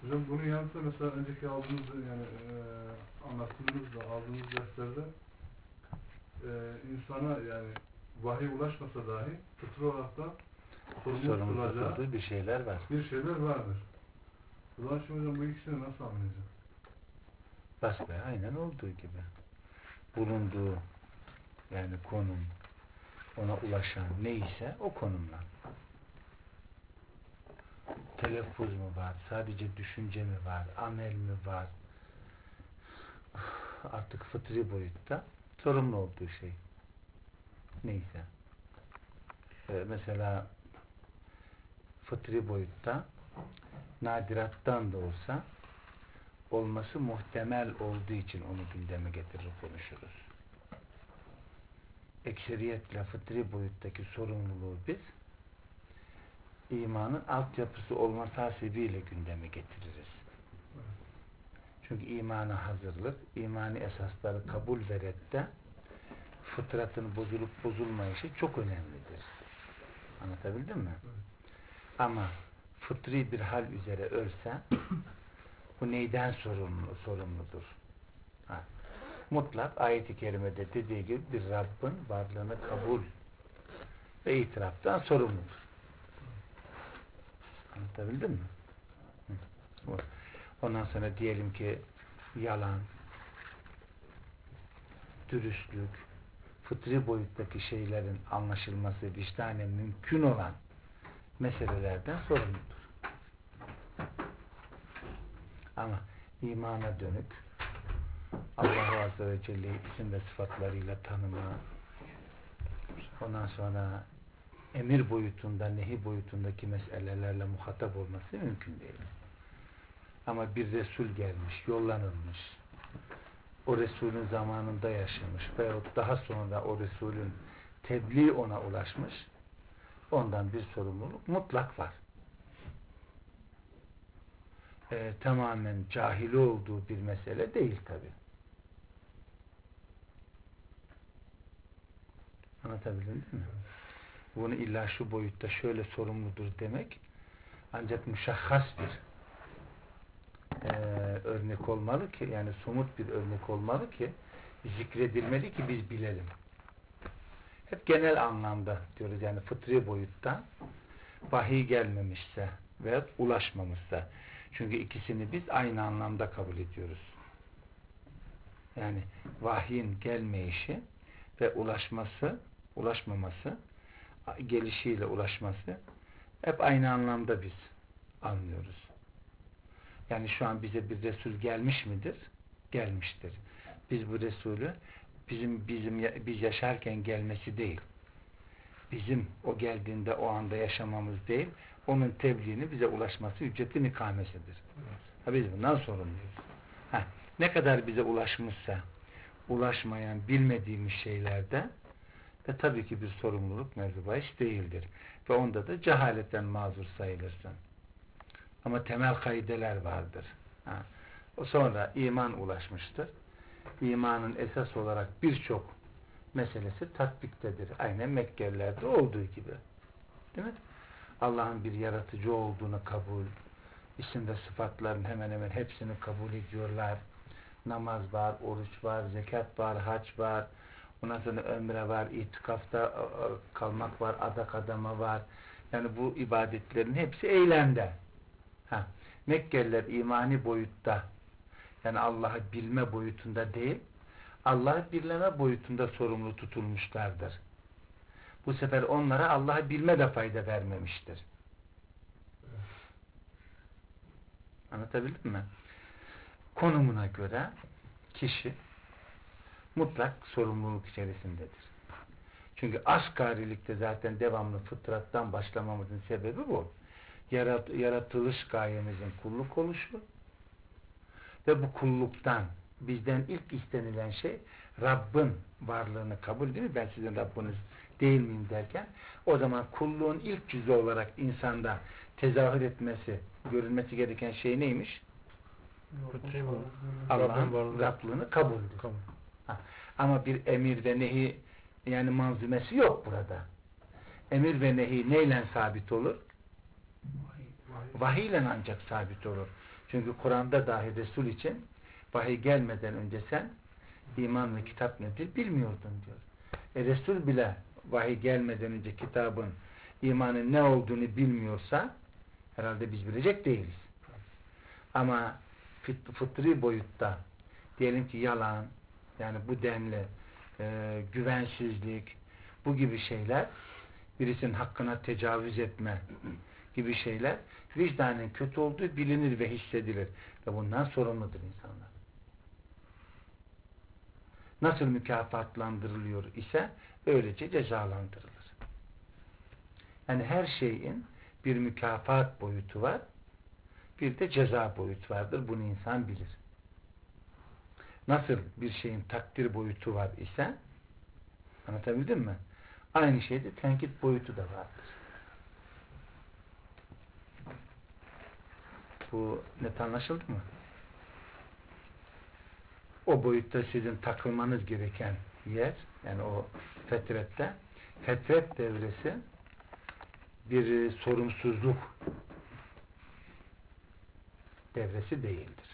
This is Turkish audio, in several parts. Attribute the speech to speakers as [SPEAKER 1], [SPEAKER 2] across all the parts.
[SPEAKER 1] Hocam bunun yanında mesela önceki aldığımız yani anlattığımızda aldığımız derslerde insana yani vahiy ulaşmasa dahi fıtri olarak da sorumlu tutulacağı
[SPEAKER 2] bir şeyler var.
[SPEAKER 1] Bir şeyler vardır. O zaman şimdi hocam bu ikisini nasıl anlayacağız?
[SPEAKER 2] Basbaya aynen olduğu gibi. Bulunduğu yani konum, ona ulaşan neyse o konumla. Telaffuz mu var, sadece düşünce mi var, amel mi var, artık fıtri boyutta sorumlu olduğu şey neyse. Mesela fıtri boyutta nadirattan da olsa olması muhtemel olduğu için onu gündeme getirir konuşuruz. Ekseriyetle fıtri boyuttaki sorumluluğu biz imanın altyapısı olması hasebiyle gündeme getiririz. Çünkü imana hazırlık, imani esasları kabul ve redde fıtratın bozulup bozulmayışı çok önemlidir. Anlatabildim mi? Ama fıtri bir hal üzere ölse bu neyden sorumludur? Mutlak ayet-i kerimede dediği gibi bir Rabbin varlığını kabul ve itiraftan sorumludur. Anlatabildim mi? Ondan sonra diyelim ki yalan, dürüstlük, fıtri boyuttaki şeylerin anlaşılması vicdanen mümkün olan meselelerden sorumludur. Ama imana dönük Allah Azze ve Celle'yi isim ve sıfatlarıyla tanıma, ondan sonra emir boyutunda, nehi boyutundaki meselelerle muhatap olması mümkün değil. Ama bir Resul gelmiş, yollanılmış, o Resulün zamanında yaşamış veyahut daha sonra o Resulün tebliğ ona ulaşmış, ondan bir sorumluluk mutlak var. Tamamen cahili olduğu bir mesele değil tabi. Anlatabildim değil mi? Bunu illa şu boyutta şöyle sorumludur demek ancak müşahhas bir örnek olmalı ki, yani somut bir örnek olmalı ki zikredilmeli ki biz bilelim. Hep genel anlamda diyoruz, yani fıtri boyutta vahiy gelmemişse ve ulaşmamışsa, çünkü ikisini biz aynı anlamda kabul ediyoruz. Yani vahyin gelmeyişi ve ulaşmaması, gelişiyle ulaşması hep aynı anlamda biz anlıyoruz. Yani şu an bize bir Resul gelmiş midir? Gelmiştir. Biz bu Resulü biz yaşarken gelmesi değil, bizim o geldiğinde o anda yaşamamız değil, onun tebliğini bize ulaşması hüccet-i nikamesidir. Biz bundan sorumluyuz. Ne kadar bize ulaşmışsa ulaşmayan bilmediğimiz şeylerde tabii ki bir sorumluluk mevzu bahis değildir. Ve onda da cehaletten mazur sayılırsın. Ama temel kaideler vardır. O sonra iman ulaşmıştır. İmanın esas olarak birçok meselesi tatbiktedir. Aynen Mekkelilerde olduğu gibi. Değil mi? Allah'ın bir yaratıcı olduğunu kabul, isim ve sıfatların hemen hemen hepsini kabul ediyorlar. Namaz var, oruç var, zekat var, hac var, ondan sonra ömre var, itikafta kalmak var, adak adama var. Yani bu ibadetlerin hepsi eylemde. Mekkeliler imani boyutta, yani Allah'ı bilme boyutunda değil, Allah'ı birleme boyutunda sorumlu tutulmuşlardır. Bu sefer onlara Allah'ı bilme de fayda vermemiştir. Anlatabildim mi? Konumuna göre kişi mutlak sorumluluk içerisindedir. Çünkü asgarilikte zaten devamlı fıtrattan başlamamızın sebebi bu. Yaratılış gayemizin kulluk oluşu ve bu kulluktan bizden ilk istenilen şey Rabbin varlığını kabul, değil mi? Ben sizin Rabbiniz değil miyim derken, o zaman kulluğun ilk cüzü olarak insanda tezahür etmesi, görülmesi gereken şey neymiş? Allah'ın Rablığını kabuldür. Ama bir emir ve nehi, yani manzumesi yok burada. Emir ve nehi neyle sabit olur? Vahiy ile ancak sabit olur. Çünkü Kur'an'da dahi Resul için vahiy gelmeden önce sen iman ve kitap nedir bilmiyordun diyor. Resul bile vahiy gelmeden önce kitabın, imanın ne olduğunu bilmiyorsa herhalde biz bilecek değiliz. Ama fıtri boyutta diyelim ki yalan, yani bu denli güvensizlik, bu gibi şeyler, birisinin hakkına tecavüz etme gibi şeyler vicdanın kötü olduğu bilinir ve hissedilir. Ve bundan sorumludur insanlar. Nasıl mükafatlandırılıyor ise öylece cezalandırılır. Yani her şeyin bir mükafat boyutu var, bir de ceza boyutu vardır. Bunu insan bilir. Nasıl bir şeyin takdir boyutu var ise, anlatabildim mi? Aynı şeyde tenkit boyutu da vardır. Bu net anlaşıldı mı? O boyutta sizin takılmanız gereken yer, yani o fetrette, fetret devresi bir sorumsuzluk devresi değildir.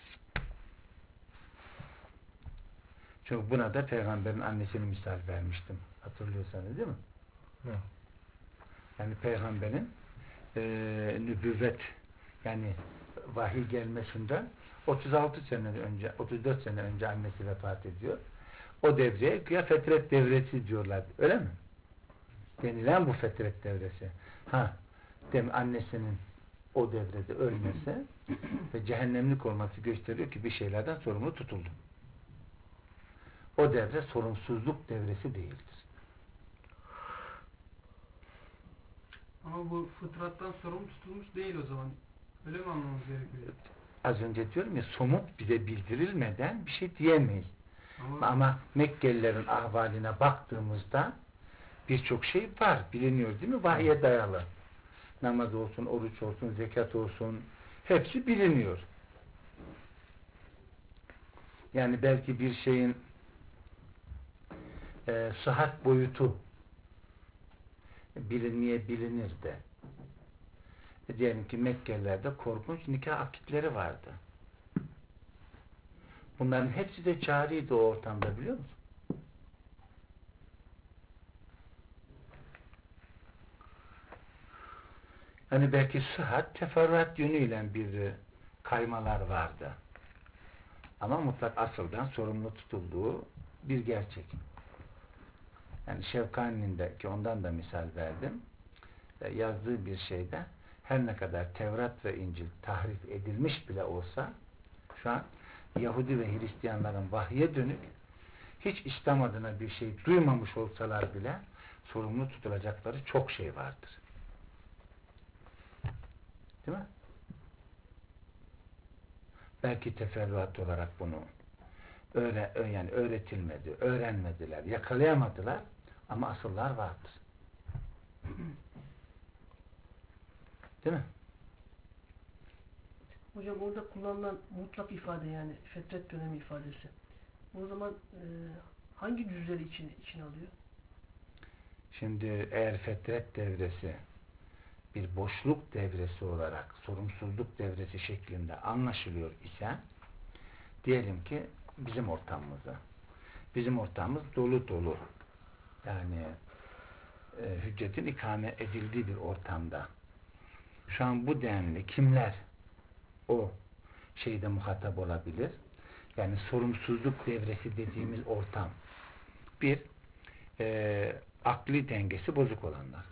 [SPEAKER 2] Çünkü buna da Peygamberin annesini misal vermiştim. Hatırlıyorsanız değil mi?
[SPEAKER 1] Evet.
[SPEAKER 2] Yani Peygamberin nübüvvet, yani vahiy gelmesinden 36 sene önce, 34 sene önce annesi vefat ediyor. O devreye güya fetret devresi diyorlar. Öyle mi? Denilen bu fetret devresi. Annesinin o devrede ölmesi ve cehennemlik olması gösteriyor ki bir şeylerden sorumlu tutuldu. O devre sorumsuzluk devresi değildir.
[SPEAKER 3] Ama bu fıtrattan sorumlu tutulmuş değil o zaman. Öyle mi anlamamız gerekiyor?
[SPEAKER 2] Az önce diyorum ya, somut bize bildirilmeden bir şey diyemeyiz. Ama Mekkelilerin ahvaline baktığımızda birçok şey var. Biliniyor değil mi? Vahye dayalı. Namaz olsun, oruç olsun, zekat olsun. Hepsi biliniyor. Yani belki bir şeyin sıhhat boyutu bilinmeyebilinir de. Diyelim ki Mekkelilerde korkunç nikah akitleri vardı. Bunların hepsi de cariydi o ortamda, biliyor musun? Hani belki sıhhat, teferruat yönüyle bir kaymalar vardı. Ama mutlak asıldan sorumlu tutulduğu bir gerçek. Yani Şevkani'nin de, ki ondan da misal verdim, yazdığı bir şeyde her ne kadar Tevrat ve İncil tahrif edilmiş bile olsa şu an Yahudi ve Hristiyanların vahye dönük hiç İslam adına bir şey duymamış olsalar bile sorumlu tutulacakları çok şey vardır. Değil mi? Belki teferruat olarak bunu yani öğretilmedi, öğrenmediler, yakalayamadılar ama asıllar vardır. Değil mi?
[SPEAKER 4] Hocam orada kullanılan mutlak ifade, yani fetret dönemi ifadesi. O zaman hangi cüzleri içine alıyor?
[SPEAKER 2] Şimdi eğer fetret devresi bir boşluk devresi olarak sorumsuzluk devresi şeklinde anlaşılıyor ise, diyelim ki bizim ortamımız dolu dolu, yani hüccetin ikame edildiği bir ortamda şu an bu denli kimler o şeyde muhatap olabilir? Yani sorumsuzluk devresi dediğimiz ortam, bir akli dengesi bozuk olanlar,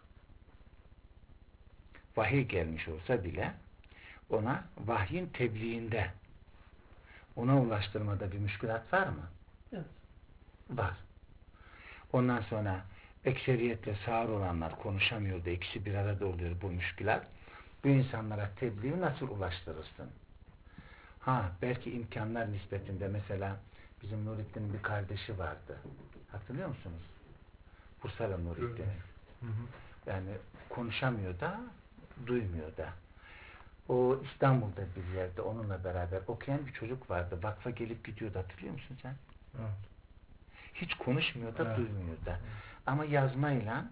[SPEAKER 2] vahiy gelmiş olsa bile ona vahyin tebliğinde, ona ulaştırmada bir müşkülat var mı?
[SPEAKER 4] Evet.
[SPEAKER 2] Var. Ondan sonra ekseriyetle sağır olanlar konuşamıyor da ikisi bir arada oluyor bu müşkülat. Bu insanlara tebliği nasıl ulaştırırsın? Belki imkanlar nispetinde, mesela bizim Nurettin'in bir kardeşi vardı. Hatırlıyor musunuz? Bursalı Nurettin. Yani konuşamıyor da, duymuyor da. O İstanbul'da bir yerde onunla beraber okuyan bir çocuk vardı. Vakfa gelip gidiyordu. Hatırlıyor musun sen?
[SPEAKER 1] Evet.
[SPEAKER 2] Hiç konuşmuyor da,
[SPEAKER 1] Evet.
[SPEAKER 2] duymuyor da. Ama yazmayla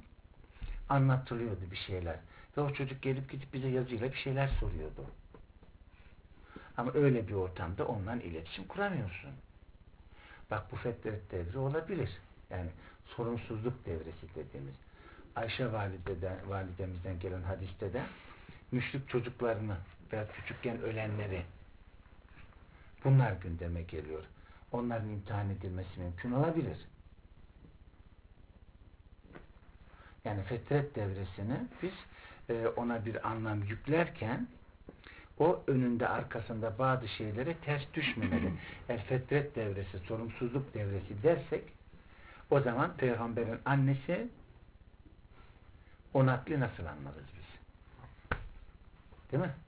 [SPEAKER 2] anlatılıyordu bir şeyler. Ve o çocuk gelip gidip bize yazıyla bir şeyler soruyordu. Ama öyle bir ortamda onunla iletişim kuramıyorsun. Bak bu fetret devri olabilir. Yani sorumsuzluk devresi dediğimiz. Ayşe validemizden gelen hadiste de müşrik çocuklarını veya küçükken ölenleri bunlar gündeme geliyor. Onların imtihan edilmesi mümkün olabilir. Yani fetret devresini biz ona bir anlam yüklerken o önünde arkasında bazı şeylere ters düşmemeli. Eğer fetret devresi, sorumsuzluk devresi dersek o zaman peygamberin annesi o nakli nasıl anlarız biz? Değil mi?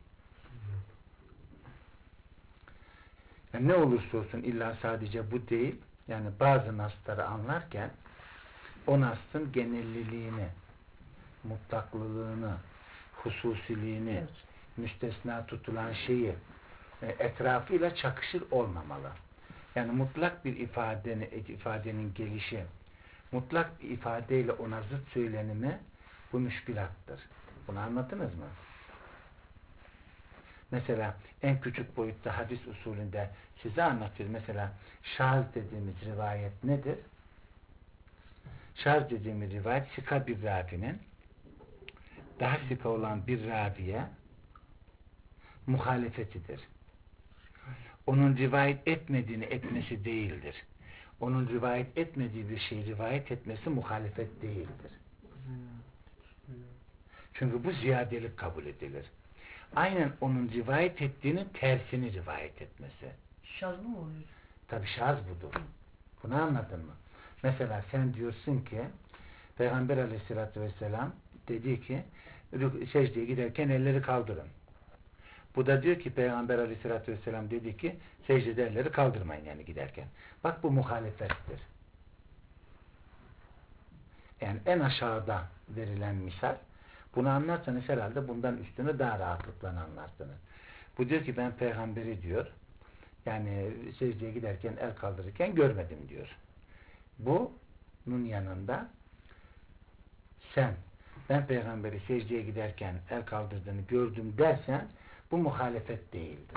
[SPEAKER 2] Yani ne olursa olsun illa sadece bu değil. Yani bazı nasları anlarken o nasın genelliliğini, mutlaklılığını, hususiliğini,
[SPEAKER 4] Evet.
[SPEAKER 2] müstesna tutulan şeyi etrafıyla çakışır olmamalı. Yani mutlak bir ifadenin gelişi, mutlak bir ifadeyle ona zıt söylenimi bu müşkilattır. Bunu anladınız mı? Mesela en küçük boyutta hadis usulünde size anlatıyor. Mesela şaz dediğimiz rivayet nedir? Şaz dediğimiz rivayet sika bir ravinin daha sika olan bir raviye muhalefetidir. Onun rivayet etmediğini etmesi değildir. Onun rivayet etmediği bir şeyi rivayet etmesi muhalefet değildir. Çünkü bu ziyadelik kabul edilir. Aynen onun rivayet ettiğinin tersini rivayet etmesi.
[SPEAKER 4] Şaz mı oluyor?
[SPEAKER 2] Tabi şaz budur. Bunu anladın mı? Mesela sen diyorsun ki Peygamber aleyhissalatü vesselam dedi ki secdeye giderken elleri kaldırın. Bu da diyor ki Peygamber aleyhissalatü vesselam dedi ki secdede elleri kaldırmayın yani giderken. Bak bu muhalefettir. Yani en aşağıda verilen misal. Bunu anlarsanız herhalde bundan üstünü daha rahatlıkla anlarsınız. Bu diyor ki ben peygamberi diyor yani secdeye giderken el kaldırırken görmedim diyor. Bunun yanında sen ben peygamberi secdeye giderken el kaldırdığını gördüm dersen bu muhalefet değildir.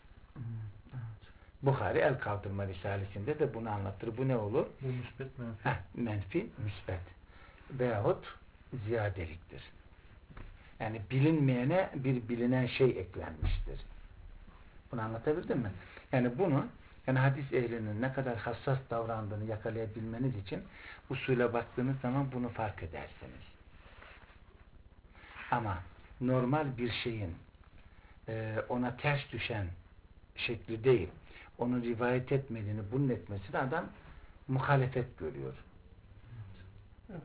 [SPEAKER 2] Buhari el kaldırma risalesinde de bunu anlatır. Bu ne olur?
[SPEAKER 1] Bu müspet menfi.
[SPEAKER 2] Menfi, müsbet. Veyahut ziyadeliktir. Yani bilinmeyene bir bilinen şey eklenmiştir. Bunu anlatabildim mi? Yani bunu hadis ehlinin ne kadar hassas davrandığını yakalayabilmeniz için usule baktığınız zaman bunu fark edersiniz. Ama normal bir şeyin ona ters düşen şekli değil, onun rivayet etmediğini bunun etmesini adam muhalefet görüyor.
[SPEAKER 4] Evet.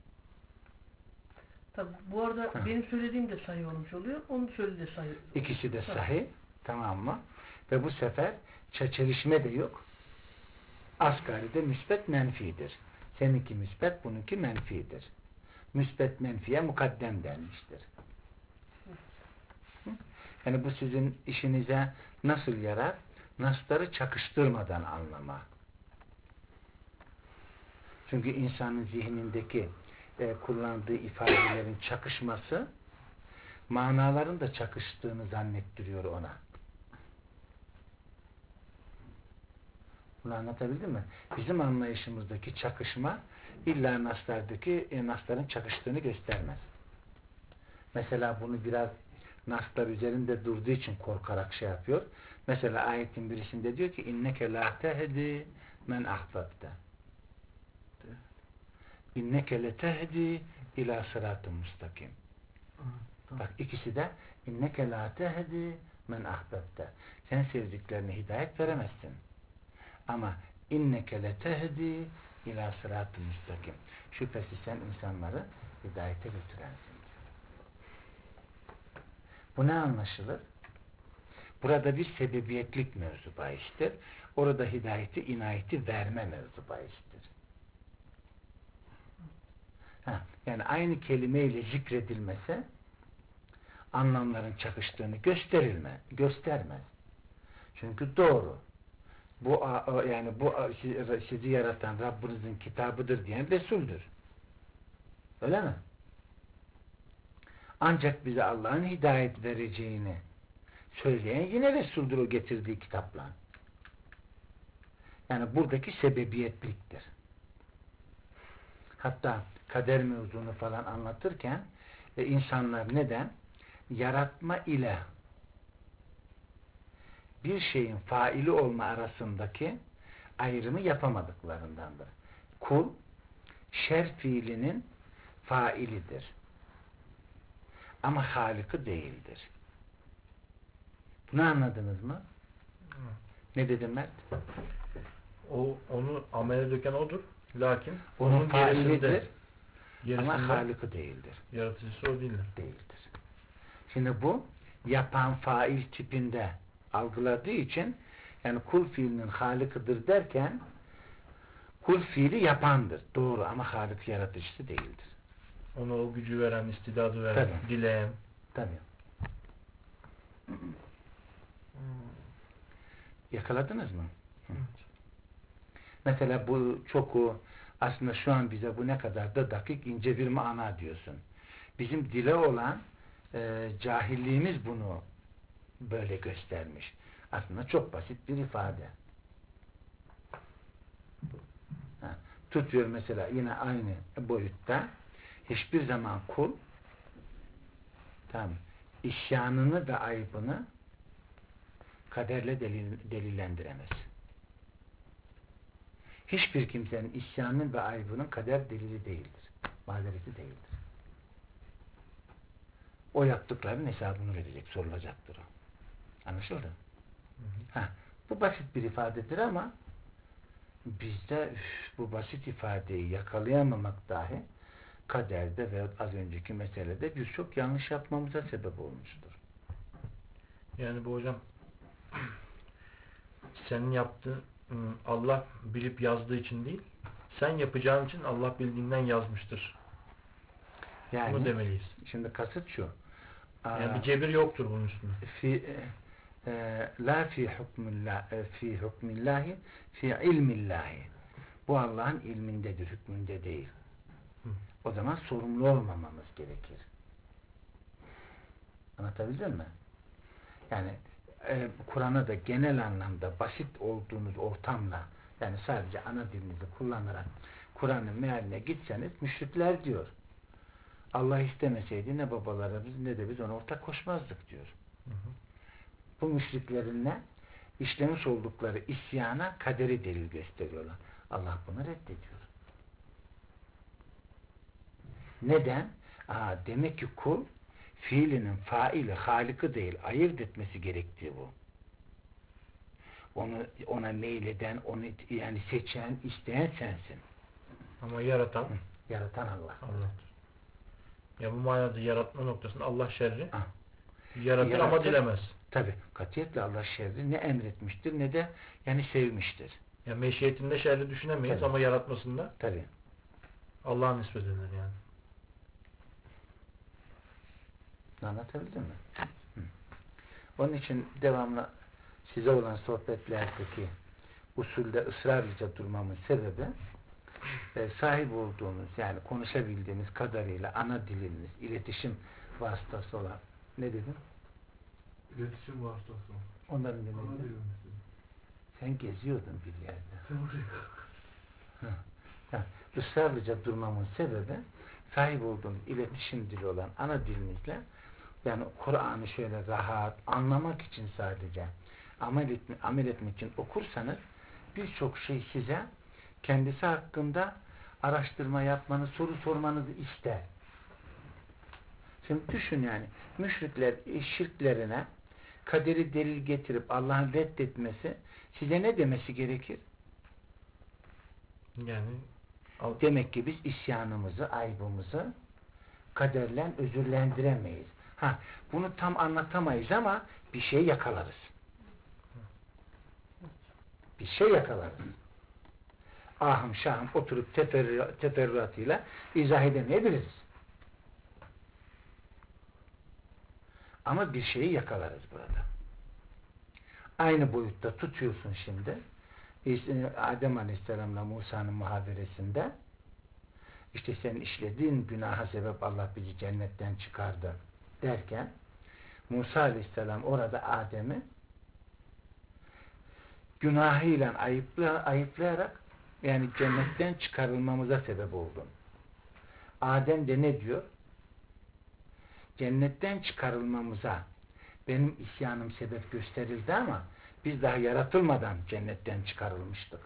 [SPEAKER 4] Tabi bu arada benim söylediğim de sahih olmuş oluyor. Onun söylediği de sahih.
[SPEAKER 2] İkisi de sahih. Tamam mı? Ve bu sefer çelişme de yok. Asgaride müsbet menfidir. Seninki müsbet, bununki menfidir. Müsbet menfiye mukaddem denmiştir. Yani bu sizin işinize nasıl yarar? Nasları çakıştırmadan anlama. Çünkü insanın zihnindeki kullandığı ifadelerin çakışması manaların da çakıştığını zannettiriyor ona. Bunu anlatabildim mi? Bizim anlayışımızdaki çakışma illa nasların çakıştığını göstermez. Mesela bunu biraz naslar üzerinde durduğu için korkarak şey yapıyor. Mesela ayetin birisinde diyor ki inneke la tehdi men ahbabte. İnneke le tehdi ila sıratı mustakim. Bak ikisi de inneke la tehdi men ahbabte. Sen sevdiklerine hidayet veremezsin. Ama inneke le tehdi ila sıratı mustakim. Şüphesiz sen insanları hidayete götürensin. Bu ne anlaşılır? Burada bir sebebiyetlik mevzu bahistir. Orada hidayeti, inayeti verme mevzu bahistir. Yani aynı kelimeyle zikredilmese anlamların çakıştığını göstermez. Çünkü doğru. Bu sizi yaratan Rabbinizin kitabıdır diyen Resul'dür. Öyle mi? Ancak bize Allah'ın hidayet vereceğini Söyleyen yine Resul'dur o getirdiği kitapla. Yani buradaki sebebiyetliktir. Hatta kader mevzunu falan anlatırken insanlar neden? Yaratma ile bir şeyin faili olma arasındaki ayrımı yapamadıklarındandır. Kul şer fiilinin failidir. Ama Halık'ı değildir. Bunu anladınız mı? Ne dedim Mert?
[SPEAKER 5] Onu amele döken odur. Lakin
[SPEAKER 2] Onun failidir
[SPEAKER 5] gerisinde
[SPEAKER 2] ama Halık'ı değildir.
[SPEAKER 5] Yaratıcısı o değildir.
[SPEAKER 2] Değildir. Şimdi bu yapan fail tipinde algıladığı için yani kul fiilinin Halık'ıdır derken kul fiili yapandır. Doğru ama Halık yaratıcısı değildir.
[SPEAKER 5] Ona o gücü veren, istidadı veren,
[SPEAKER 2] Tabii.
[SPEAKER 5] dileyen.
[SPEAKER 2] Tabii. Yakaladınız mı? Mesela bu çok aslında şu an bize bu ne kadar da dakik ince bir mana diyorsun. Bizim dile olan cahilliğimiz bunu böyle göstermiş. Aslında çok basit bir ifade. Tutuyor mesela yine aynı boyutta hiçbir zaman kul isyanını ve ayıbını kaderle delillendiremez. Hiçbir kimsenin isyanının ve ayıbının kader delili değildir. Mazereti değildir. O yaptıklarının hesabını verecek, sorulacaktır o. Anlaşıldı? Bu basit bir ifadedir ama bizde bu basit ifadeyi yakalayamamak dahi kaderde ve az önceki meselede birçok yanlış yapmamıza sebep olmuştur.
[SPEAKER 5] Yani bu hocam senin yaptığın Allah bilip yazdığı için değil, sen yapacağın için Allah bildiğinden yazmıştır.
[SPEAKER 2] Yani,
[SPEAKER 5] bunu demeliyiz.
[SPEAKER 2] Şimdi kasıt şu.
[SPEAKER 5] Yani bir cebir yoktur bunun üstünde.
[SPEAKER 2] La fi hukmillahi fi ilmillahi. Bu Allah'ın ilmindedir, hükmünde değil. O zaman sorumlu olmamamız gerekir. Anlatabildim mi? Yani Kur'an'a da genel anlamda basit olduğunuz ortamla yani sadece ana dilinizi kullanarak Kur'an'ın mealine gitseniz müşrikler diyor. Allah istemeseydi ne babalarımız ne de biz ona ortak koşmazdık diyor. Bu müşriklerin ne? İşlemiş oldukları isyana kaderi delil gösteriyorlar. Allah bunu reddediyor. Neden? Demek ki kul fiilinin faili, halikı değil, ayırt etmesi gerektiği bu. Ona meyleden, onu yani seçen, isteyen sensin.
[SPEAKER 5] Ama yaratan
[SPEAKER 2] Allah.
[SPEAKER 5] Allah'tır. Ya bu manada yaratma noktasında Allah şerri yaratır ama dilemez.
[SPEAKER 2] Tabi katiyetle Allah şerri ne emretmiştir ne de yani sevmiştir.
[SPEAKER 5] Ya meşiyetinde şerri düşünemeyiz ama yaratmasında Allah'a nispet edilir yani.
[SPEAKER 2] Anlatabildim mi? Onun için devamlı size olan sohbetlerdeki usulde ısrarlıca durmamın sebebi sahip olduğunuz yani konuşabildiğiniz kadarıyla ana diliniz, iletişim vasıtası olan ne dedim?
[SPEAKER 1] İletişim vasıtası.
[SPEAKER 2] Onların
[SPEAKER 1] Ana
[SPEAKER 2] demeydi.
[SPEAKER 1] dilimiz.
[SPEAKER 2] Sen geziyordun bir yerde.
[SPEAKER 1] Sen oraya
[SPEAKER 2] Israrlıca durmamın sebebi sahip olduğunuz iletişim dili olan ana dilinizle yani Kur'an'ı şöyle rahat anlamak için sadece amel etmek için okursanız birçok şey size kendisi hakkında araştırma yapmanız, soru sormanızı ister. Şimdi düşün yani müşrikler şirklerine kaderi delil getirip Allah'ın reddetmesi size ne demesi gerekir?
[SPEAKER 5] Yani
[SPEAKER 2] demek ki biz isyanımızı, aybımızı kaderle özürlendiremeyiz. Bunu tam anlatamayız ama bir şey yakalarız. Bir şey yakalarız. Ahım şahım oturup teferruatıyla izah edemeyebiliriz. Ama bir şeyi yakalarız burada. Aynı boyutta tutuyorsun şimdi. Adem Aleyhisselam'la Musa'nın muhaberesinde işte senin işlediğin günaha sebep Allah bizi cennetten çıkardı derken Musa Aleyhisselam orada Adem'i günahıyla ayıplayarak yani cennetten çıkarılmamıza sebep oldu. Adem de ne diyor? Cennetten çıkarılmamıza benim isyanım sebep gösterildi ama biz daha yaratılmadan cennetten çıkarılmıştık.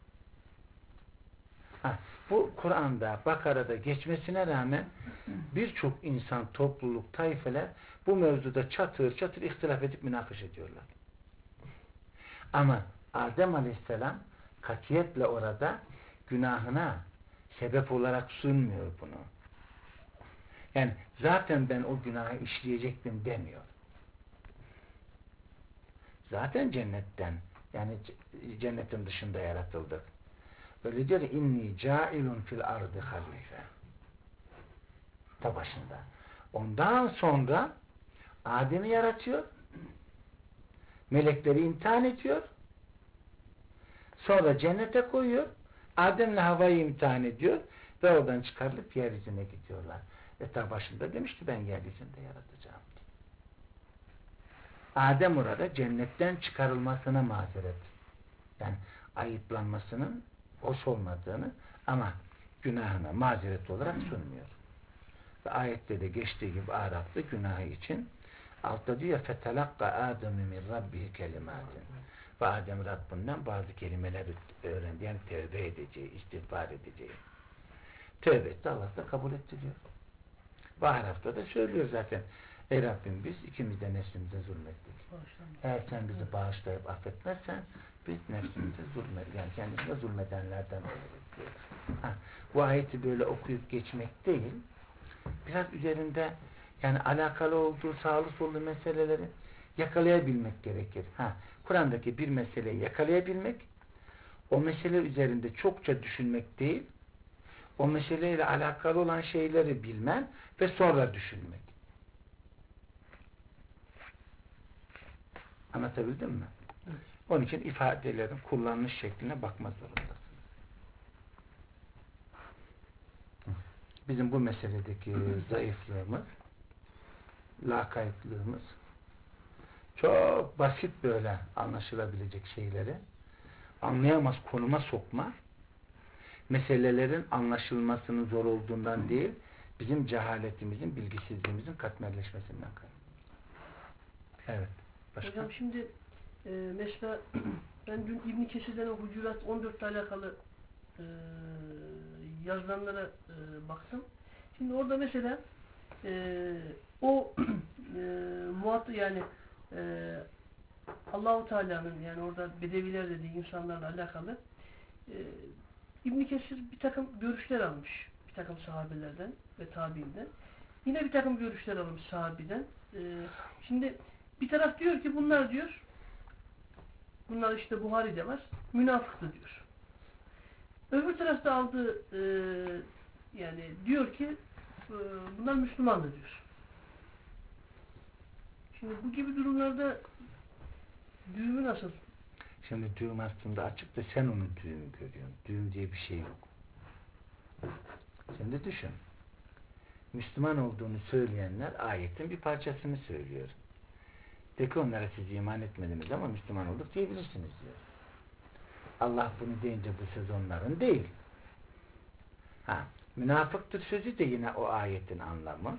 [SPEAKER 2] Bu Kur'an'da, Bakara'da geçmesine rağmen birçok insan, topluluk, taifeler bu mevzuda çatır çatır ihtilaf edip münakaş ediyorlar. Ama Adem Aleyhisselam katiyetle orada günahına sebep olarak sunmuyor bunu. Yani zaten ben o günahı işleyecektim demiyor. Zaten cennetten, yani cennetin dışında yaratıldık. Öyle diyor ya, inni cailun fil ardı halife. Ta başında. Ondan sonra Adem'i yaratıyor. Melekleri imtihan ediyor. Sonra cennete koyuyor. Adem'le Havva'yı imtihan ediyor. Ve oradan çıkarılıp yeryüzüne gidiyorlar. Ta başında demiş ki ben yeryüzünde yaratacağım. Adem orada cennetten çıkarılmasına mazeret. Yani ayıplanmasının hoş olmadığını ama günahına mazeret olarak sunmuyor. Ve ayette de geçtiği gibi Arap'ta günahı için altta diyor fetelakka Adem'ü min rabbihi kelimatin. Ve Adem Rabbinden bazı kelimeler öğrendi. Yani tövbe edeceği, istiğfar edeceği. Tövbe etti, Allah da kabul etti diyor. Ve Arap'ta da söylüyor zaten. Ey Rabbim biz ikimiz de nefsimize zulmettik. Eğer sen bizi bağışlayıp affetmezsen biz nefsimize yani kendisine zulmedenlerden oluruz diyor. Bu ayeti böyle okuyup geçmek değil, biraz üzerinde yani alakalı olduğu sağlı sollu meseleleri yakalayabilmek gerekir. Kur'an'daki bir meseleyi yakalayabilmek, o mesele üzerinde çokça düşünmek değil, o meseleyle alakalı olan şeyleri bilmen ve sonra düşünmek. Anlatabildim mi?
[SPEAKER 4] Evet.
[SPEAKER 2] Onun için ifadelerin kullanılış şekline bakma zorundasınız. Bizim bu meseledeki zayıflığımız, lakaytlığımız çok basit böyle anlaşılabilecek şeyleri anlayamaz konuma sokma, meselelerin anlaşılmasının zor olduğundan değil, bizim cehaletimizin, bilgisizliğimizin katmerleşmesinden kaynaklı. Evet. Başka?
[SPEAKER 4] Hocam şimdi mesela ben dün İbn Kesir'den o Hucurat 14 ile alakalı yazılanlara baktım. Şimdi orada mesela o yani Allahu Teala'nın yani orada Bedeviler dediği insanlarla alakalı İbn Kesir bir takım görüşler almış. Bir takım sahabelerden ve tabiinden. Yine bir takım görüşler almış sahabeden. Şimdi bir taraf diyor ki bunlar diyor, bunlar işte Buhari'de var, münafıktı diyor. Öbür tarafta aldığı yani diyor ki bunlar Müslümandı diyor. Şimdi bu gibi durumlarda düğümü nasıl?
[SPEAKER 2] Şimdi düğüm aslında açık da sen onun düğümü görüyorsun. Düğüm diye bir şey yok. Şimdi düşün. Müslüman olduğunu söyleyenler ayetin bir parçasını söylüyor. De ki onlara siz iman etmediniz ama Müslüman olduk diyebilirsiniz diyor. Allah bunu deyince bu söz onların değil. Münafıktır sözü de yine o ayetin anlamı.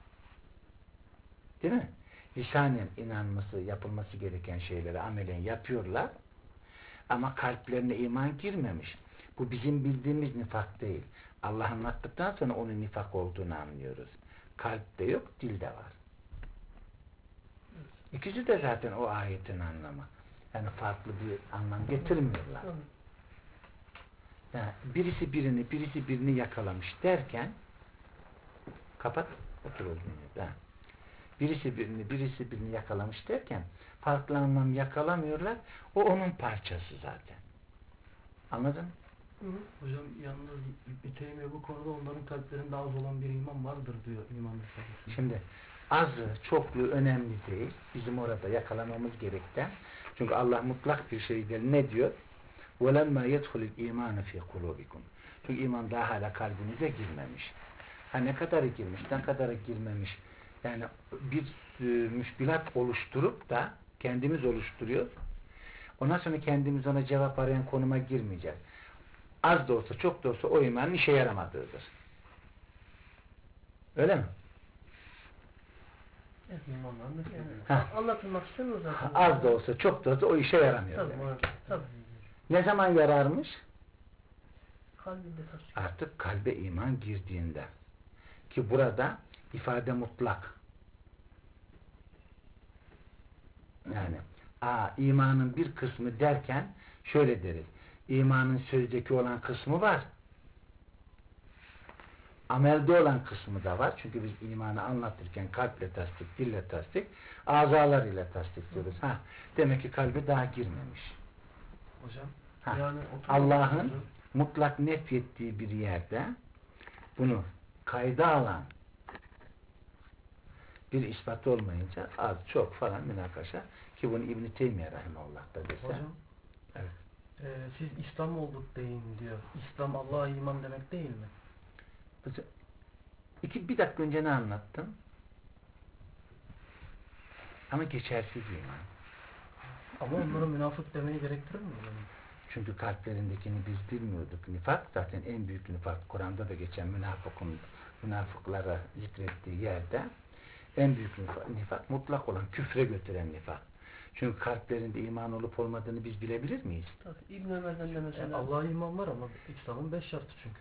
[SPEAKER 2] Değil mi? Lisanen inanması, yapılması gereken şeyleri amelen yapıyorlar. Ama kalplerine iman girmemiş. Bu bizim bildiğimiz nifak değil. Allah anlattıktan sonra onun nifak olduğunu anlıyoruz. Kalpte yok, dilde var. İkisi de zaten o ayetin anlamı. Yani farklı bir anlam getirmiyorlar. Yani birisi birini yakalamış derken kapat, otur olduğun yerde. Birisi birini yakalamış derken farklı anlam yakalamıyorlar. O onun parçası zaten. Anladın?
[SPEAKER 3] Hocam yalnız İbn-i Teymiye bu konuda onların kalplerinde az olan bir iman vardır diyor İmam Efendisi.
[SPEAKER 2] Şimdi azı, çokluğu önemli değil. Bizim orada yakalamamız gereken. Çünkü Allah mutlak bir şeyde ne diyor? وَلَمَّا يَدْخُلِ الْا۪يمَانَ فِي قُلُوبِكُمْ. Çünkü iman daha hala kalbinize girmemiş. Ne kadarı girmiş, ne kadarı girmemiş. Yani bir müşkülat oluşturup da kendimiz oluşturuyoruz. Ondan sonra kendimiz ona cevap arayan konuma girmeyeceğiz. Az da olsa çok da olsa o imanın işe yaramadığıdır. Öyle mi?
[SPEAKER 3] Evet, imanların nefret ediyor.
[SPEAKER 4] Anlatılmak istemiyor zaten.
[SPEAKER 2] Az da olsa çok da olsa o işe yaramıyor.
[SPEAKER 4] Tabii,
[SPEAKER 2] demek.
[SPEAKER 4] tabii.
[SPEAKER 2] Ne zaman yararmış?
[SPEAKER 4] Kalbinde tasdik.
[SPEAKER 2] Artık kalbe iman girdiğinde. Ki burada ifade mutlak. Yani imanın bir kısmı derken şöyle deriz. İmanın sözdeki olan kısmı var. Amelde olan kısmı da var. Çünkü biz imanı anlatırken kalple tasdik, dille tasdik, azalar ile tasdik diyoruz. Demek ki kalbe daha girmemiş.
[SPEAKER 3] Hocam
[SPEAKER 4] Yani
[SPEAKER 2] Allah'ın mutlak nefyettiği bir yerde bunu kayda alan bir ispat olmayınca az çok falan münakaşa, ki bunu İbn-i Teymiye Rahimahullah da dese.
[SPEAKER 3] hocam
[SPEAKER 2] Evet.
[SPEAKER 3] siz İslam olduk deyin diyor. İslam Allah'a iman demek değil mi?
[SPEAKER 2] Bir dakika önce ne anlattım? Ama geçersiz iman.
[SPEAKER 3] Ama onlara münafık demeyi gerektirir mi? Yani?
[SPEAKER 2] Çünkü kalplerindekini biz bilmiyorduk. Nifak zaten en büyük nifak. Kur'an'da da geçen münafıklara zikrettiği yerde en büyük nifak mutlak olan küfre götüren nifak. Çünkü kalplerinde iman olup olmadığını biz bilebilir miyiz?
[SPEAKER 4] Tabii. İbn Ömer'den de mesela.
[SPEAKER 3] Yani Allah'a iman var ama İslam'ın 5 şartı çünkü.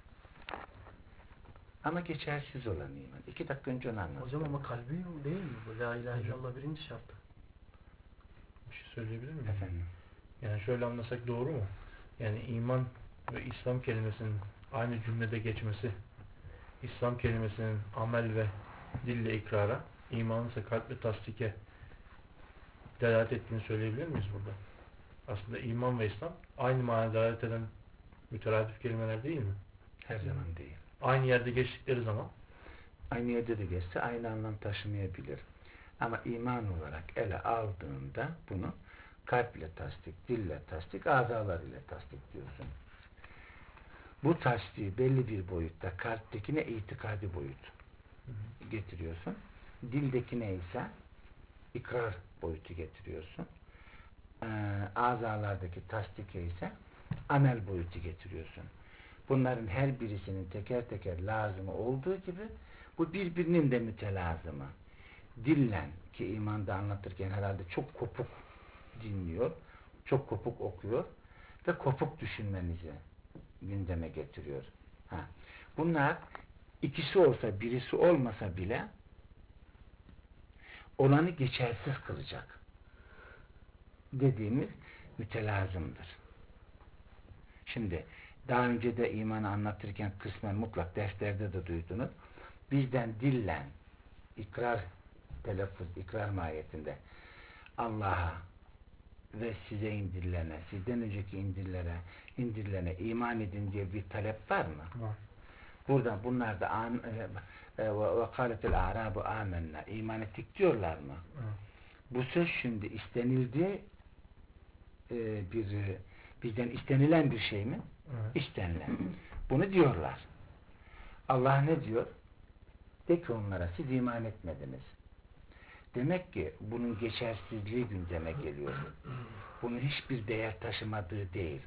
[SPEAKER 2] Ama geçersiz olan iman. 2 dakika önce onu anlattım.
[SPEAKER 3] Hocam ama kalbi değil mi bu? La ilahe illallah birinci şartı.
[SPEAKER 5] Bir şey söyleyebilir miyim?
[SPEAKER 2] Efendim.
[SPEAKER 5] Yani şöyle anlasak doğru mu? Yani iman ve İslam kelimesinin aynı cümlede geçmesi, İslam kelimesinin amel ve dille ikrara, iman ise kalp ve tasdike delalet ettiğini söyleyebilir miyiz burada? Aslında iman ve İslam aynı manada delalet eden müteradif kelimeler değil mi?
[SPEAKER 2] Her zaman değil.
[SPEAKER 5] Aynı yerde geçtikleri zaman
[SPEAKER 2] Aynı yerde de geçse aynı anlam taşımayabilir. Ama iman olarak ele aldığında bunu kalple tasdik, dille tasdik, azalar ile tasdik diyorsun. Bu tasdiği belli bir boyutta kalptekine itikadi boyut getiriyorsun. Dildekine ise ikrar boyutu getiriyorsun. Azalardaki tasdike ise amel boyutu getiriyorsun. Bunların her birisinin teker teker lazımı olduğu gibi bu birbirinin de mütelazımı. Dillen, ki imanda anlatırken herhalde çok kopuk dinliyor, çok kopuk okuyor ve kopuk düşünmenizi gündeme getiriyor. Bunlar ikisi olsa, birisi olmasa bile olanı geçersiz kılacak dediğimiz mütelazımdır. Şimdi daha önce de imanı anlatırken kısmen mutlak derslerde de duydunuz. Bizden dillen, ikrar, telaffuz, ikrar mahiyetinde Allah'a ve size indirilene, sizden önceki indirilene iman edin diye bir talep var mı?
[SPEAKER 5] var.
[SPEAKER 2] Burada bunlar da ve kâletel a'râbu âmennâ, iman ettik diyorlar mı?
[SPEAKER 5] Evet.
[SPEAKER 2] Bu söz şimdi istenildiği bizden istenilen bir şey mi?
[SPEAKER 5] Evet.
[SPEAKER 2] İstenilen. Bunu diyorlar. Allah ne diyor? De ki onlara, siz iman etmediniz. Demek ki bunun geçersizliği gündeme geliyor. Bunun hiçbir değer taşımadığı değil.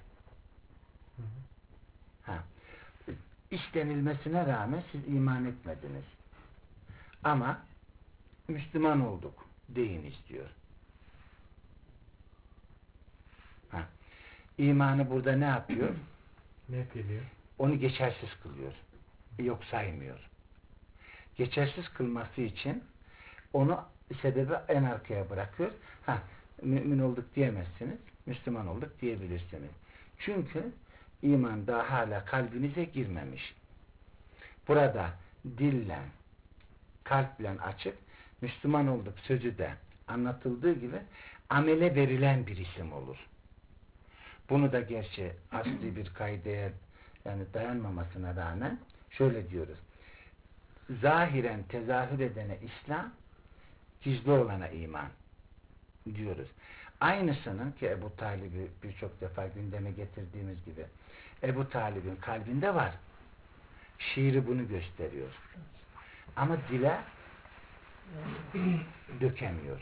[SPEAKER 2] İstenilmesine rağmen siz iman etmediniz. Ama Müslüman olduk deyin istiyor. İmanı burada ne yapıyor?
[SPEAKER 5] Ne yapıyor?
[SPEAKER 2] Onu geçersiz kılıyor. Yok saymıyor. Geçersiz kılması için onu sebebi en arkaya bırakıyor. Mümin olduk diyemezsiniz. Müslüman olduk diyebilirsiniz. Çünkü iman daha hala kalbinize girmemiş. Burada dille, kalple açık, Müslüman olduk sözü de anlatıldığı gibi amele verilen bir isim olur. Bunu da gerçi asli bir kaideye yani dayanmamasına rağmen şöyle diyoruz. Zahiren tezahür edene İslam, gizli olana iman diyoruz. Aynısının ki Ebu Talib'i birçok defa gündeme getirdiğimiz gibi Ebu Talib'in kalbinde var. Şiiri bunu gösteriyor. Ama dile Dökemiyor.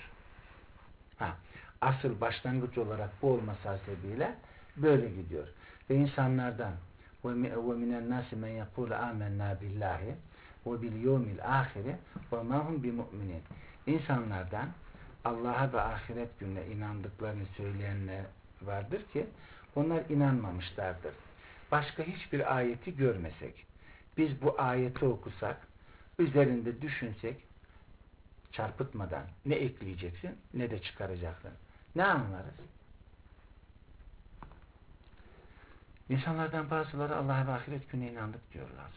[SPEAKER 2] Asıl başlangıç olarak bu olması hasebiyle böyle gidiyor. Ve insanlardan وَمِنَ النَّاسِ مَنْ يَقُولُ آمَنَّا بِاللّٰهِ وَبِالْيَوْمِ الْآخِرِ وَمَا هُمْ بِمُؤْمِنِينَ. İnsanlardan Allah'a ve ahiret gününe inandıklarını söyleyenler vardır ki onlar inanmamışlardır. Başka hiçbir ayeti görmesek, biz bu ayeti okusak, üzerinde düşünsek, çarpıtmadan ne ekleyeceksin ne de çıkaracaksın. Ne anlarız? İnsanlardan bazıları Allah'a ve ahiret gününe inandık diyorlar.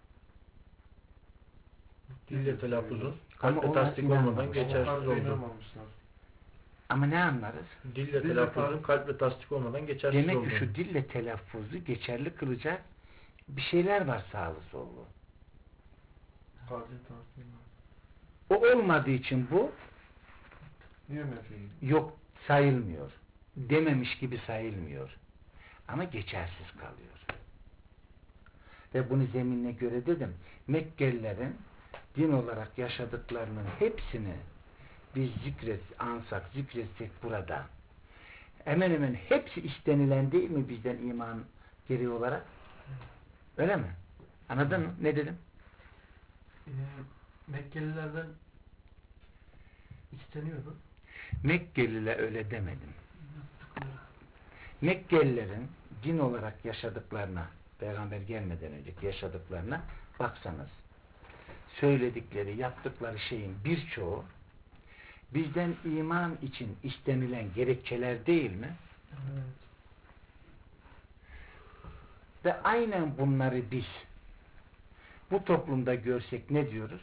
[SPEAKER 5] Dille telaffuzun
[SPEAKER 2] Ama
[SPEAKER 5] kalple
[SPEAKER 2] onlar
[SPEAKER 5] tasdik olmadan
[SPEAKER 2] inanmamışlar.
[SPEAKER 5] geçersiz
[SPEAKER 1] Kalbe
[SPEAKER 5] oldu.
[SPEAKER 1] inanmamışlar.
[SPEAKER 2] Ama ne anlarız?
[SPEAKER 5] Dille telaffuzun kalple tasdik olmadan geçersiz
[SPEAKER 2] Demek
[SPEAKER 5] oldu.
[SPEAKER 2] ki şu dille telaffuzu geçerli kılacak bir şeyler var sağlı sollu.
[SPEAKER 1] Kalbe tasdik.
[SPEAKER 2] O olmadığı için bu
[SPEAKER 1] Niye mefil?
[SPEAKER 2] yok sayılmıyor. Dememiş gibi sayılmıyor. Ama geçersiz kalıyor. Ve bunu zeminine göre dedim. Mekkelilerin din olarak yaşadıklarının hepsini biz zikretsek burada. Hemen hemen hepsi istenilen değil mi bizden iman gereği olarak? Öyle mi? Anladın mı? Ne dedim?
[SPEAKER 3] Mekkelilerden isteniyordu.
[SPEAKER 2] Mekkeliler öyle demedim. Mekkelilerin din olarak yaşadıklarına, peygamber gelmeden önceki yaşadıklarına baksanız, söyledikleri, yaptıkları şeyin birçoğu bizden iman için istenilen gerekçeler değil mi?
[SPEAKER 3] Evet.
[SPEAKER 2] Ve aynen bunları biz bu toplumda görsek ne diyoruz?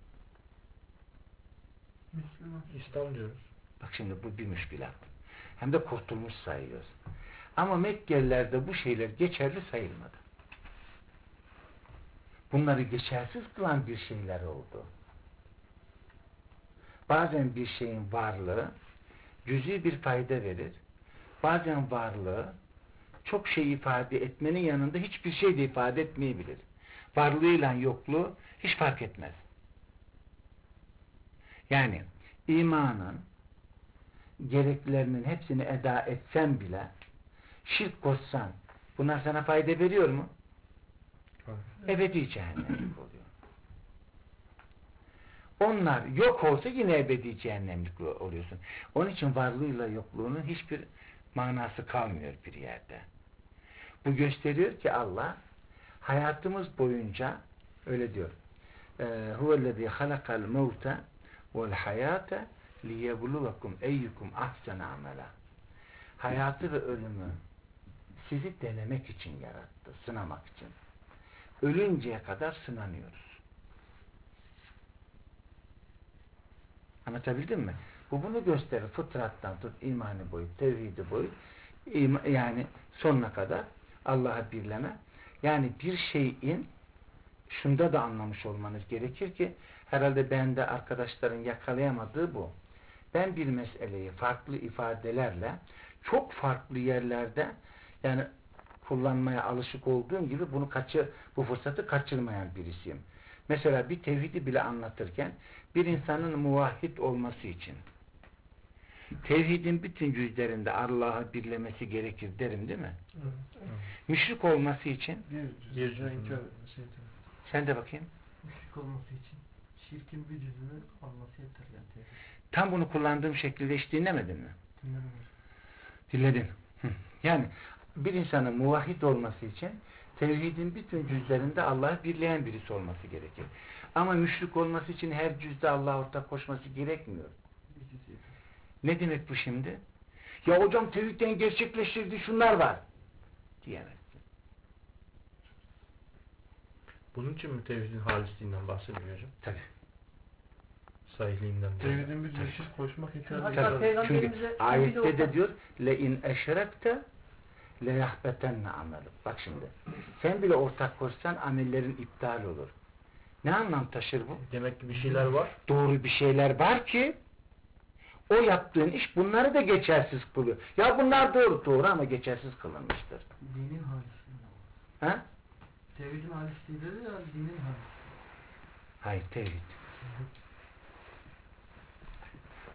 [SPEAKER 3] Müslüman.
[SPEAKER 5] İslam diyoruz.
[SPEAKER 2] Bak şimdi bu bir müşkilat. Hem de kurtulmuş sayıyoruz. Ama Mekkelilerde bu şeyler geçerli sayılmadı. Bunları geçersiz kılan bir şeyler oldu. Bazen bir şeyin varlığı cüz'i bir fayda verir. Bazen varlığı çok şey ifade etmenin yanında hiçbir şey de ifade etmeyebilir. Varlığıyla yokluğu hiç fark etmez. Yani imanın gereklerinin hepsini eda etsen bile şirk koşsan bunlar sana fayda veriyor mu? Ebedi cehennemlik oluyor. Onlar yok olsa yine ebedi cehennemlik oluyorsun. Onun için varlığıyla yokluğunun hiçbir manası kalmıyor bir yerde. Bu gösteriyor ki Allah hayatımız boyunca öyle diyor. Huvellezî halakal mevte vel hayâte liyebluvekum eyyukum ahsene amela. Hayatı ve ölümü sizi denemek için yarattı, sınamak için. Ölünceye kadar sınanıyoruz. Anlatabildim mi? Bu bunu gösterir. Fıtrattan tut, imanı boyut, tevhidi boyut, yani sonuna kadar Allah'a birleme. Yani bir şeyin şunda da anlamış olmanız gerekir ki herhalde bende arkadaşların yakalayamadığı bu. Ben bir meseleyi farklı ifadelerle çok farklı yerlerde yani kullanmaya alışık olduğum gibi bu fırsatı kaçırmayan birisiyim. Mesela bir tevhidi bile anlatırken bir insanın muvahhid olması için tevhidin bütün cüzlerinde Allah'ı birlemesi gerekir derim değil mi?
[SPEAKER 3] Evet.
[SPEAKER 2] Müşrik olması için
[SPEAKER 1] Bir cüz'ü inkar etmesiydi.
[SPEAKER 2] sen de bakayım.
[SPEAKER 3] Müşrik olması için şirkin bir cüzünü alması yeter yani. Tevhid.
[SPEAKER 2] Tam bunu kullandığım şekilde hiç dinlemedin mi?
[SPEAKER 3] Dinlerim.
[SPEAKER 2] Dinledin. Yani bir insanın muvahhid olması için tevhidin bütün cüzlerinde Allah'ı birleyen birisi olması gerekir. Ama müşrik olması için her cüzde Allah'a ortak koşması gerekmiyor.
[SPEAKER 3] Bir cüz yeter.
[SPEAKER 2] Ne demek bu şimdi? Ya hocam tevhidden gerçekleştirdiği şunlar var diyemezsin.
[SPEAKER 5] Bunun için mi tevhidin halisliğinden bahsediyor hocam?
[SPEAKER 2] Tabii.
[SPEAKER 5] Sahihliğinden.
[SPEAKER 1] Tevhidin bir cüz'ü koşmak yeterli.
[SPEAKER 4] Hatta
[SPEAKER 2] Tabii.
[SPEAKER 4] Peygamberimize
[SPEAKER 2] Çünkü
[SPEAKER 4] bir
[SPEAKER 2] ayette de
[SPEAKER 4] ortak-
[SPEAKER 2] diyor le-in eşrekte leyahbetenne ameluk. Bak şimdi. Sen bile ortak koşsan amellerin iptal olur. Ne anlam taşır bu?
[SPEAKER 5] Demek ki bir şeyler var.
[SPEAKER 2] Doğru bir şeyler var ki o yaptığın iş bunları da geçersiz kılıyor. Ya bunlar doğru ama geçersiz kılınmıştır.
[SPEAKER 3] Dinin halisliğinden.
[SPEAKER 2] Ha?
[SPEAKER 3] Tevhidin halisliği dedi ya dinin halisliği.
[SPEAKER 2] Hayır tevhid.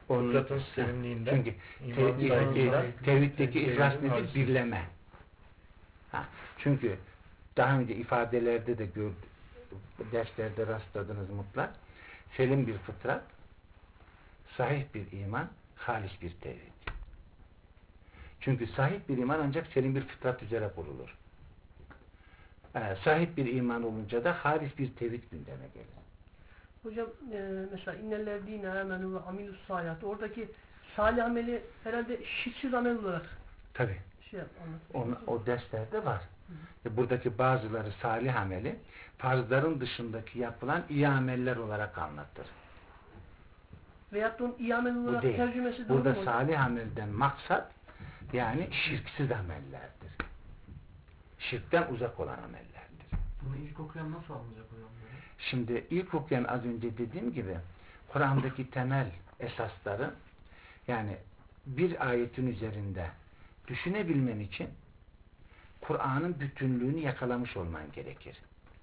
[SPEAKER 5] Fıtratın selimliğinden.
[SPEAKER 2] Çünkü
[SPEAKER 5] imanın sahipliğinden.
[SPEAKER 2] tevhiddeki ihlas nedir?
[SPEAKER 5] Arası.
[SPEAKER 2] Birleme. Çünkü daha önce ifadelerde de derslerde rastladınız mutlak. Selim bir fıtrat, sahih bir iman, halis bir tevhid. Çünkü sahih bir iman ancak selim bir fıtrat üzere kurulur. Sahip bir iman olunca da halis bir tevhid gündeme gelir.
[SPEAKER 4] Hocam mesela innellezîne âmenû ve amilussâlihât, oradaki salih ameli herhalde şirksiz amel olarak
[SPEAKER 2] tabi. O derslerde var. Buradaki bazıları salih ameli farzların dışındaki yapılan iyi ameller olarak anlatır.
[SPEAKER 4] Veyahut da onun iyi amel olarak tercümesi doğru mu?
[SPEAKER 2] Burada salih amelden maksat yani şirksiz amellerdir. Şirkten uzak olan amellerdir.
[SPEAKER 3] Bunu ilk okuyan nasıl anlayacak hocam?
[SPEAKER 2] Şimdi ilk okuyan az önce dediğim gibi Kur'an'daki temel esasları, yani bir ayetin üzerinde düşünebilmen için Kur'an'ın bütünlüğünü yakalamış olman gerekir.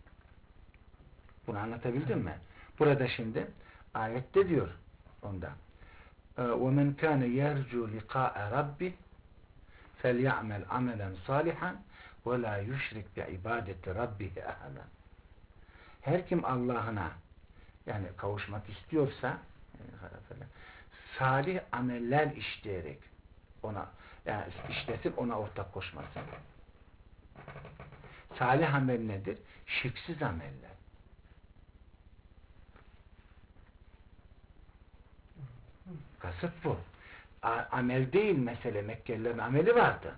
[SPEAKER 2] Bunu anlatabildim mi? Burada şimdi ayette diyor onda وَمَنْ كَانَ يَرْجُوا لِقَاءَ رَبِّهِ فَلْيَعْمَلْ عَمَلًا صَالِحًا وَلَا يُشْرِكْ بِعِبَادَةِ رَبِّهِ أَحَدًا. Her kim Allah'ına yani kavuşmak istiyorsa salih ameller işleyerek ona yani işlesin, ona ortak koşmasın. Salih amel nedir? Şirksiz ameller. Kasıt bu. Amel değil mesele. Mekkelilerin ameli vardı.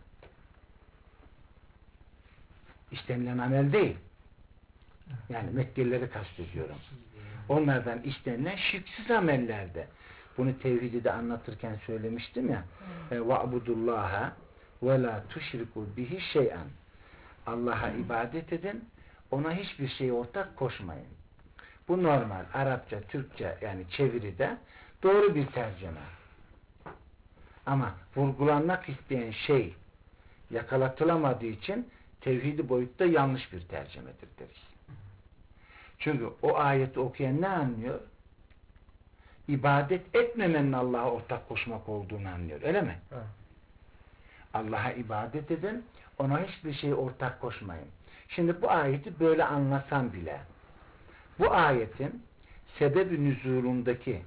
[SPEAKER 2] İstenilen amel değil. Yani Mekkelileri kastediyorum. Onlardan istenilen şirksiz amellerde. Bunu tevhidi de anlatırken söylemiştim ya. وَعْبُدُ وَلَا تُشْرِكُوا بِهِ شَيْئًا. Allah'a ibadet edin, ona hiçbir şey ortak koşmayın. Bu normal Arapça, Türkçe yani çeviride doğru bir tercüme. Ama vurgulanmak isteyen şey yakalatılamadığı için tevhidi boyutta yanlış bir tercümedir deriz. Çünkü o ayeti okuyan ne anlıyor? İbadet etmemenin Allah'a ortak koşmak olduğunu anlıyor. Öyle mi?
[SPEAKER 5] Evet.
[SPEAKER 2] Allah'a ibadet edin, ona hiçbir şey ortak koşmayın. Şimdi bu ayeti böyle anlasam bile bu ayetin sebeb-i nüzulundaki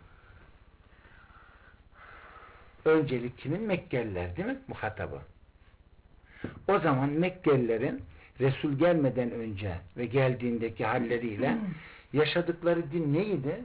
[SPEAKER 2] öncelik kimin? Mekkeliler değil mi? Muhatabı. O zaman Mekkelilerin Resul gelmeden önce ve geldiğindeki halleriyle yaşadıkları din neydi?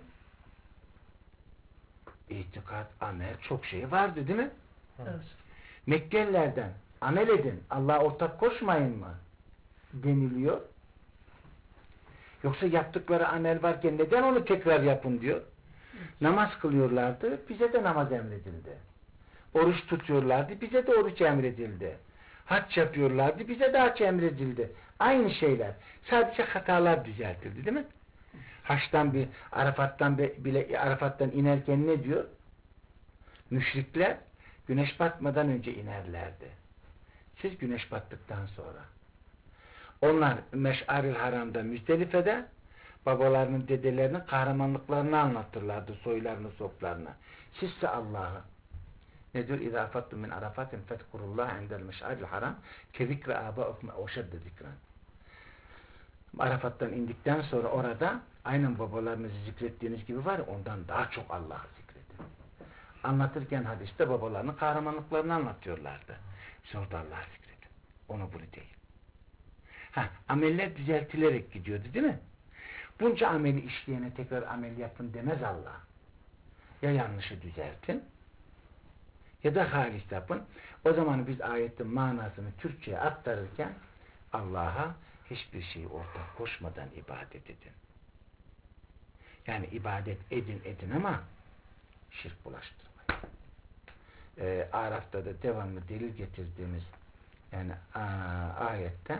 [SPEAKER 2] İtikat, amel, çok şey vardı değil mi?
[SPEAKER 4] Evet.
[SPEAKER 2] Mekkelilerden amel edin, Allah'a ortak koşmayın mı deniliyor? Yoksa yaptıkları amel varken neden onu tekrar yapın diyor? Namaz kılıyorlardı, bize de namaz emredildi. Oruç tutuyorlardı, bize de oruç emredildi. Hac yapıyorlardı, bize de hac emredildi. Aynı şeyler. Sadece hatalar düzeltildi değil mi? Haçtan bir Arafat'tan inerken ne diyor? Müşrikler güneş batmadan önce inerlerdi. Siz güneş battıktan sonra. Onlar Meş'aril Haram'da Müzdelife'de babalarının, dedelerinin kahramanlıklarını anlatırlardı, soylarını, soplarını. Sizse Allah'ı. Ne diyor? اِذَا اَفَتْتُمْ مِنْ عَرَفَاتٍ فَذْكُرُ اللّٰهَ عِنْدَ الْمَشْعَرِ الْحَرَامِ كَذِكْرَ آبَاءُكُمْ اَوْشَدَّ ذِكْرًا. Arafat'tan indikten sonra orada aynen babalarınızı zikrettiğiniz gibi var ya, ondan daha çok Allah'ı zikredin. Anlatırken hadiste babalarının kahramanlıklarını anlatıyorlardı. Siz orada Allah'ı zikredin. Onu bunu değil. Ameller düzeltilerek gidiyordu değil mi? Bunca ameli işleyene tekrar amel yapın demez Allah. Ya yanlışı düzeltin ya da halis yapın. O zaman biz ayetin manasını Türkçe'ye aktarırken Allah'a hiçbir şeyi ortak koşmadan ibadet edin. Yani ibadet edin ama şirk bulaştırmayın. Araf'ta da devamlı delil getirdiğimiz yani ayette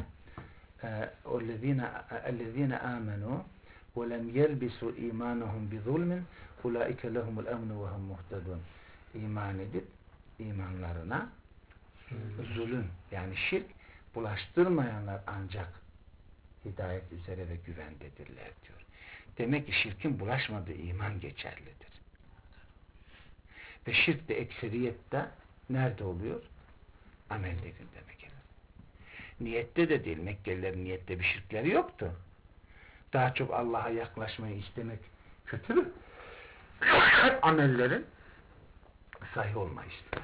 [SPEAKER 2] اَلَّذ۪ينَ آمَنُوا وَلَمْ يَلْبِسُوا اِيمَانَهُمْ بِظُلْمٍ اُولَٰئِكَ لَهُمُ الْاَمْنُ وَهُمْ مُهْتَدُونَ. İman edip imanlarına zulüm yani şirk bulaştırmayanlar ancak hidayet üzere ve güvendedirler diyor. Demek ki şirkin bulaşmadığı iman geçerlidir. Ve şirk de ekseriyette nerede oluyor? Amelde gündeme gelir. Niyette de değil. Mekkelilerin niyette bir şirkleri yoktu. Daha çok Allah'a yaklaşmayı istemek kötü mü? Amellerin sahih olmayıştı.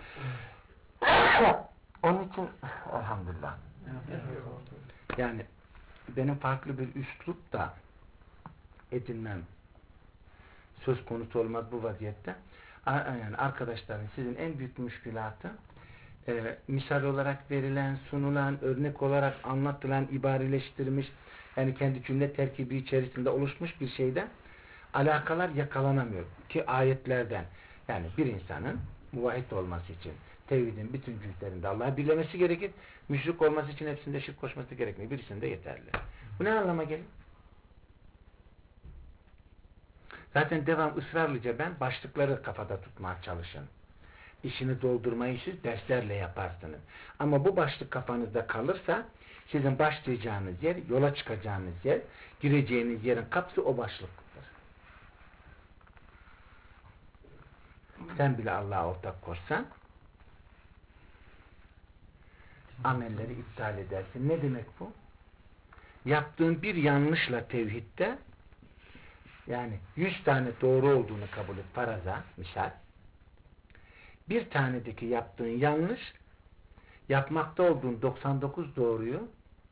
[SPEAKER 2] Onun için elhamdülillah. Yani benim farklı bir üslup da edinmem söz konusu olmaz bu vaziyette. Yani arkadaşların sizin en büyük müşkülatı misal olarak verilen, sunulan, örnek olarak anlatılan, ibareleştirilmiş, yani kendi cümle terkibi içerisinde oluşmuş bir şeyden alakalar yakalanamıyor. Ki ayetlerden, yani bir insanın muvahhid olması için tevhidin bütün cüzlerinde Allah'ı birlemesi gerekir. Müşrik olması için hepsinde şirk koşması gerekmiyor. Birisinde yeterli. Bu ne anlama gelir? Zaten devam ısrarlıca ben başlıkları kafada tutmaya çalışın. İşini doldurmayı siz derslerle yaparsınız. Ama bu başlık kafanızda kalırsa sizin başlayacağınız yer, yola çıkacağınız yer, gireceğiniz yerin kapısı o başlıktır. Sen bile Allah'a ortak koşsan amelleri iptal edersin. Ne demek bu? Yaptığın bir yanlışla tevhidde, yani 100 tane doğru olduğunu kabul et faraza, misal. Bir tanedeki yaptığın yanlış, yapmakta olduğun 99 doğruyu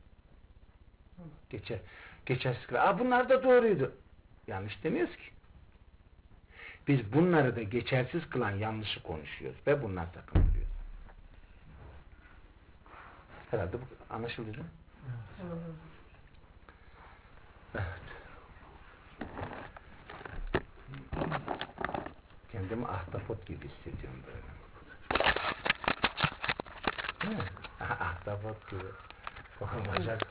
[SPEAKER 2] geçersiz kılar. Bunlar da doğruydu. Yanlış demiyoruz ki. Biz bunları da geçersiz kılan yanlışı konuşuyoruz ve bunlar sakındırıyoruz. Herhalde bu anlaşıldı değil mi? Evet. Kendimi ahtapot gibi hissediyorum böyle. Değil mi? Ahtapot gibi. Bacak